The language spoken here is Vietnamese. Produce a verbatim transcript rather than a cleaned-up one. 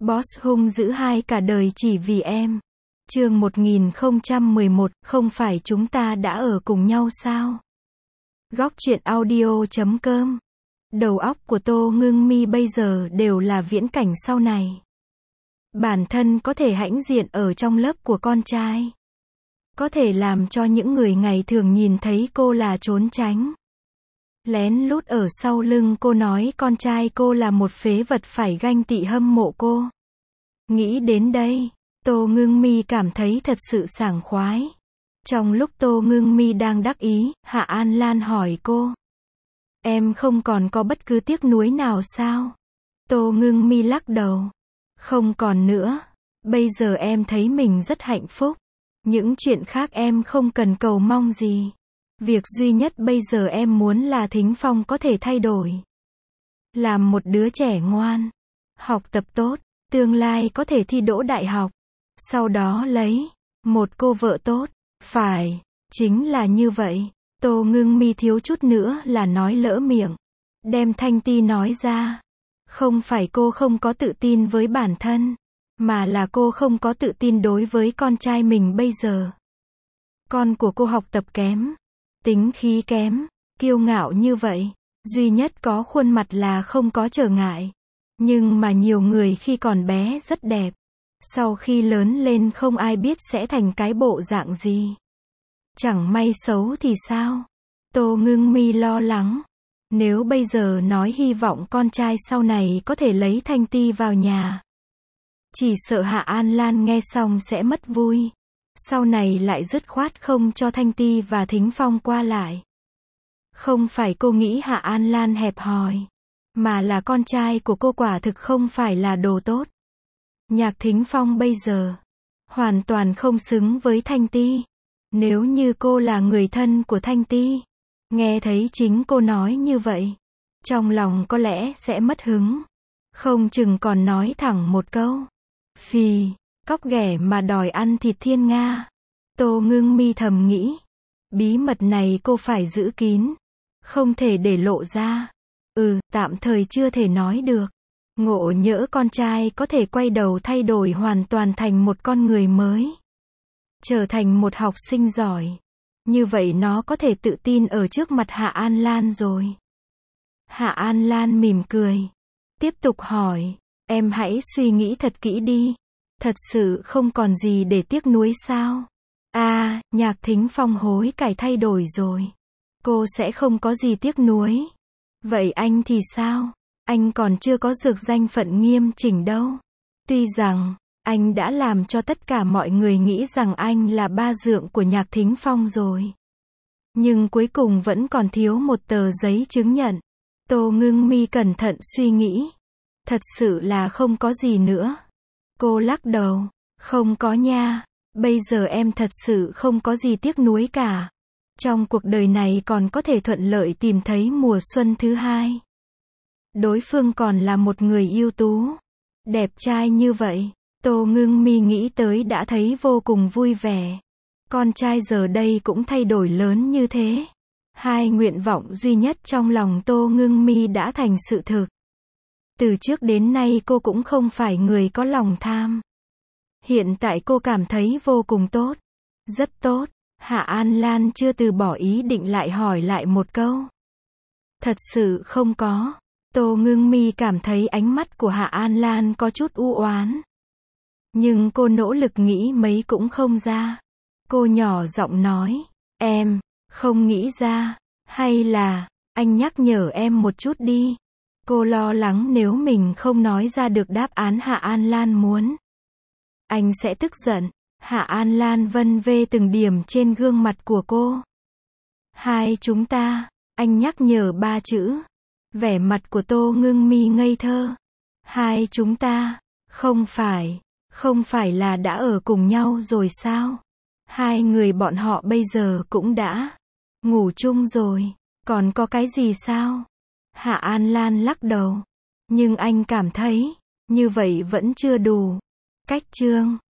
Boss hung dữ hai cả đời chỉ vì em. Chương một nghìn không trăm mười một, không phải chúng ta đã ở cùng nhau sao? Góc truyện audio chấm com. Đầu óc của Tô Ngưng Mi bây giờ đều là viễn cảnh sau này. Bản thân có thể hãnh diện ở trong lớp của con trai. Có thể làm cho những người ngày thường nhìn thấy cô là trốn tránh. Lén lút ở sau lưng cô nói con trai cô là một phế vật phải ganh tị hâm mộ cô. Nghĩ đến đây, Tô Ngưng Mi cảm thấy thật sự sảng khoái. Trong lúc Tô Ngưng Mi đang đắc ý, Hạ An Lan hỏi cô. Em không còn có bất cứ tiếc nuối nào sao? Tô Ngưng Mi lắc đầu. Không còn nữa. Bây giờ em thấy mình rất hạnh phúc. Những chuyện khác em không cần cầu mong gì. Việc duy nhất bây giờ em muốn là Thính Phong có thể thay đổi. Làm một đứa trẻ ngoan. Học tập tốt. Tương lai có thể thi đỗ đại học. Sau đó lấy một cô vợ tốt. Phải, chính là như vậy. Tô Ngưng Mi thiếu chút nữa là nói lỡ miệng. Đem Thanh Ti nói ra. Không phải cô không có tự tin với bản thân, mà là cô không có tự tin đối với con trai mình bây giờ. Con của cô học tập kém, tính khí kém, kiêu ngạo như vậy. Duy nhất có khuôn mặt là không có trở ngại. Nhưng mà nhiều người khi còn bé rất đẹp. Sau khi lớn lên không ai biết sẽ thành cái bộ dạng gì. Chẳng may xấu thì sao? Tô Ngưng Mi lo lắng. Nếu bây giờ nói hy vọng con trai sau này có thể lấy Thanh Ti vào nhà. Chỉ sợ Hạ An Lan nghe xong sẽ mất vui. Sau này lại dứt khoát không cho Thanh Ti và Thính Phong qua lại. Không phải cô nghĩ Hạ An Lan hẹp hòi, mà là con trai của cô quả thực không phải là đồ tốt. Nhạc Thính Phong bây giờ hoàn toàn không xứng với Thanh Ti. Nếu như cô là người thân của Thanh Ti, nghe thấy chính cô nói như vậy, trong lòng có lẽ sẽ mất hứng. Không chừng còn nói thẳng một câu. Phì, cóc ghẻ mà đòi ăn thịt thiên nga. Tô Ngưng Mi thầm nghĩ. Bí mật này cô phải giữ kín. Không thể để lộ ra. Ừ, tạm thời chưa thể nói được. Ngộ nhỡ con trai có thể quay đầu thay đổi hoàn toàn thành một con người mới. Trở thành một học sinh giỏi. Như vậy nó có thể tự tin ở trước mặt Hạ An Lan rồi. Hạ An Lan mỉm cười. Tiếp tục hỏi. Em hãy suy nghĩ thật kỹ đi. Thật sự không còn gì để tiếc nuối sao? À, Nhạc Thính Phong hối cải thay đổi rồi. Cô sẽ không có gì tiếc nuối. Vậy anh thì sao? Anh còn chưa có dược danh phận nghiêm chỉnh đâu. Tuy rằng anh đã làm cho tất cả mọi người nghĩ rằng anh là ba dượng của Nhạc Thính Phong rồi. Nhưng cuối cùng vẫn còn thiếu một tờ giấy chứng nhận. Tô Ngưng Mi cẩn thận suy nghĩ. Thật sự là không có gì nữa. Cô lắc đầu. Không có nha. Bây giờ em thật sự không có gì tiếc nuối cả. Trong cuộc đời này còn có thể thuận lợi tìm thấy mùa xuân thứ hai. Đối phương còn là một người ưu tú, đẹp trai như vậy. Tô Ngưng Mi nghĩ tới đã thấy vô cùng vui vẻ. Con trai giờ đây cũng thay đổi lớn như thế. Hai nguyện vọng duy nhất trong lòng Tô Ngưng Mi đã thành sự thực. Từ trước đến nay cô cũng không phải người có lòng tham. Hiện tại cô cảm thấy vô cùng tốt. Rất tốt. Hạ An Lan chưa từ bỏ ý định lại hỏi lại một câu. Thật sự không có. Tô Ngưng Mi cảm thấy ánh mắt của Hạ An Lan có chút u oán. Nhưng cô nỗ lực nghĩ mấy cũng không ra. Cô nhỏ giọng nói. Em, không nghĩ ra. Hay là, anh nhắc nhở em một chút đi. Cô lo lắng nếu mình không nói ra được đáp án Hạ An Lan muốn. Anh sẽ tức giận. Hạ An Lan vân vê từng điểm trên gương mặt của cô. Hai chúng ta, anh nhắc nhở ba chữ. Vẻ mặt của Tô Ngưng Mi ngây thơ. Hai chúng ta, không phải, không phải là đã ở cùng nhau rồi sao? Hai người bọn họ bây giờ cũng đã ngủ chung rồi, còn có cái gì sao? Hạ An Lan lắc đầu. Nhưng anh cảm thấy, như vậy vẫn chưa đủ. Cách chương